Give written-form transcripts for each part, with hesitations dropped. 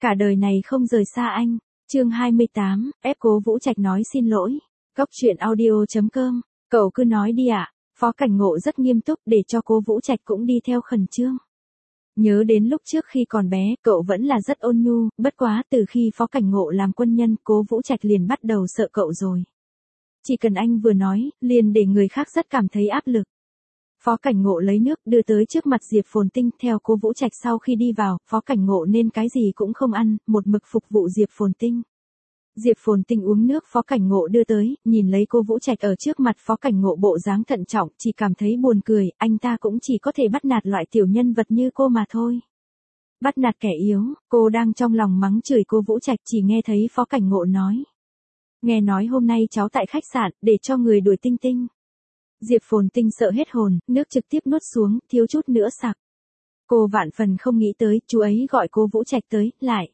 cả đời này không rời xa anh. Chương 28, ép Cố Vũ Trạch nói xin lỗi. Góc truyện audio.com. Cậu cứ nói đi ạ. Phó Cảnh Ngộ rất nghiêm túc để cho Cố Vũ Trạch cũng đi theo khẩn trương. Nhớ đến lúc trước khi còn bé, cậu vẫn là rất ôn nhu, bất quá từ khi Phó Cảnh Ngộ làm quân nhân, Cố Vũ Trạch liền bắt đầu sợ cậu rồi. Chỉ cần anh vừa nói, liền để người khác rất cảm thấy áp lực. Phó Cảnh Ngộ lấy nước đưa tới trước mặt Diệp Phồn Tinh, theo Cố Vũ Trạch sau khi đi vào, Phó Cảnh Ngộ nên cái gì cũng không ăn, một mực phục vụ Diệp Phồn Tinh. Diệp Phồn Tinh uống nước Phó Cảnh Ngộ đưa tới, nhìn lấy Cố Vũ Trạch ở trước mặt Phó Cảnh Ngộ bộ dáng thận trọng, chỉ cảm thấy buồn cười, anh ta cũng chỉ có thể bắt nạt loại tiểu nhân vật như cô mà thôi. Bắt nạt kẻ yếu, cô đang trong lòng mắng chửi Cố Vũ Trạch, chỉ nghe thấy Phó Cảnh Ngộ nói. Nghe nói hôm nay cháu tại khách sạn, để cho người đuổi Tinh Tinh. Diệp Phồn Tinh sợ hết hồn, nước trực tiếp nuốt xuống, thiếu chút nữa sặc. Cô vạn phần không nghĩ tới, chú ấy gọi Cố Vũ Trạch tới, lại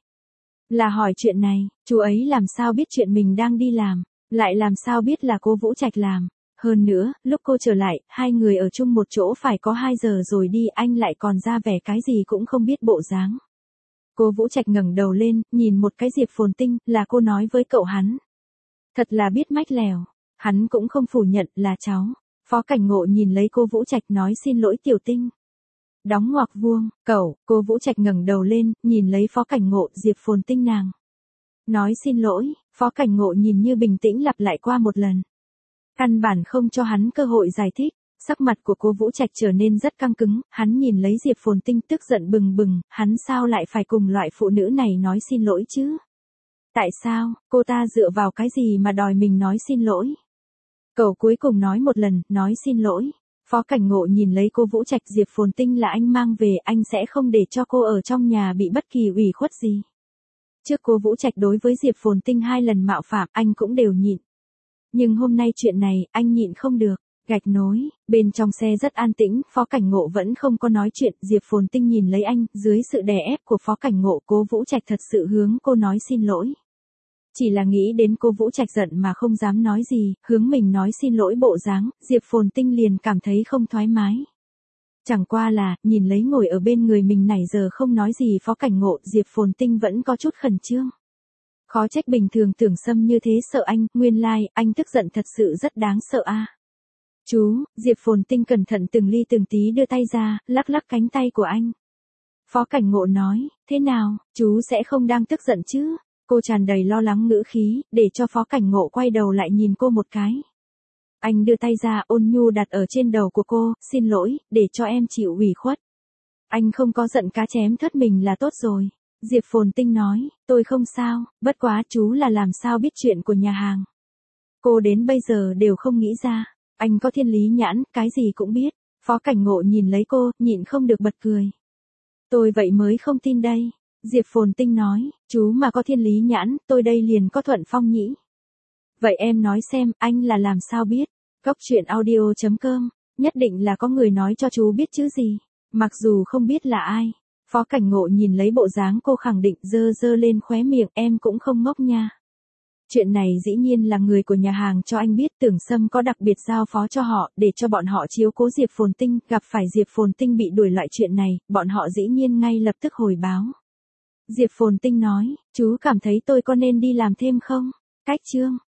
là hỏi chuyện này, chú ấy làm sao biết chuyện mình đang đi làm, lại làm sao biết là Cố Vũ Trạch làm. Hơn nữa, lúc cô trở lại, hai người ở chung một chỗ phải có 2 giờ rồi đi, anh lại còn ra vẻ cái gì cũng không biết bộ dáng. Cố Vũ Trạch ngẩng đầu lên, nhìn một cái Diệp Phồn Tinh, là cô nói với cậu hắn. Thật là biết mách lèo, hắn cũng không phủ nhận là cháu. Phó Cảnh Ngộ nhìn lấy Cố Vũ Trạch nói xin lỗi Tiểu Tinh. Đóng ngoặc vuông, Cố Vũ Trạch ngẩng đầu lên, nhìn lấy Phó Cảnh Ngộ, Diệp Phồn Tinh nàng. Nói xin lỗi, Phó Cảnh Ngộ nhìn như bình tĩnh lặp lại qua một lần. Căn bản không cho hắn cơ hội giải thích, sắc mặt của Cố Vũ Trạch trở nên rất căng cứng, hắn nhìn lấy Diệp Phồn Tinh tức giận bừng bừng, hắn sao lại phải cùng loại phụ nữ này nói xin lỗi chứ? Tại sao, cô ta dựa vào cái gì mà đòi mình nói xin lỗi? Cậu cuối cùng nói một lần, nói xin lỗi. Phó Cảnh Ngộ nhìn lấy Cố Vũ Trạch, Diệp Phồn Tinh là anh mang về, anh sẽ không để cho cô ở trong nhà bị bất kỳ ủy khuất gì. Trước Cố Vũ Trạch đối với Diệp Phồn Tinh 2 lần mạo phạm, anh cũng đều nhịn. Nhưng hôm nay chuyện này, anh nhịn không được. Gạch nối, bên trong xe rất an tĩnh, Phó Cảnh Ngộ vẫn không có nói chuyện, Diệp Phồn Tinh nhìn lấy anh, dưới sự đè ép của Phó Cảnh Ngộ, Cố Vũ Trạch thật sự hướng cô nói xin lỗi. Chỉ là nghĩ đến Cố Vũ Trạch giận mà không dám nói gì, hướng mình nói xin lỗi bộ dáng, Diệp Phồn Tinh liền cảm thấy không thoải mái. Chẳng qua là, nhìn lấy ngồi ở bên người mình nãy giờ không nói gì Phó Cảnh Ngộ, Diệp Phồn Tinh vẫn có chút khẩn trương. Khó trách bình thường Tưởng Sâm như thế sợ anh, nguyên lai, anh tức giận thật sự rất đáng sợ a. Chú, Diệp Phồn Tinh cẩn thận từng ly từng tí đưa tay ra, lắc lắc cánh tay của anh. Phó Cảnh Ngộ nói, thế nào, chú sẽ không đang tức giận chứ? Cô tràn đầy lo lắng ngữ khí, để cho Phó Cảnh Ngộ quay đầu lại nhìn cô một cái. Anh đưa tay ra ôn nhu đặt ở trên đầu của cô, xin lỗi, để cho em chịu ủy khuất. Anh không có giận cá chém thớt mình là tốt rồi. Diệp Phồn Tinh nói, tôi không sao, bất quá chú là làm sao biết chuyện của nhà hàng. Cô đến bây giờ đều không nghĩ ra, anh có thiên lý nhãn, cái gì cũng biết. Phó Cảnh Ngộ nhìn lấy cô, nhịn không được bật cười. Tôi vậy mới không tin đây. Diệp Phồn Tinh nói, chú mà có thiên lý nhãn, tôi đây liền có thuận phong nhĩ. Vậy em nói xem, anh là làm sao biết? Góc truyện audio.com, nhất định là có người nói cho chú biết chứ gì, mặc dù không biết là ai. Phó Cảnh Ngộ nhìn lấy bộ dáng cô khẳng định, giơ lên khóe miệng, em cũng không ngốc nha. Chuyện này dĩ nhiên là người của nhà hàng cho anh biết, Tưởng Sâm có đặc biệt giao phó cho họ, để cho bọn họ chiếu cố Diệp Phồn Tinh, gặp phải Diệp Phồn Tinh bị đuổi loại chuyện này, bọn họ dĩ nhiên ngay lập tức hồi báo. Diệp Phồn Tinh nói, chú cảm thấy tôi có nên đi làm thêm không? Cách chương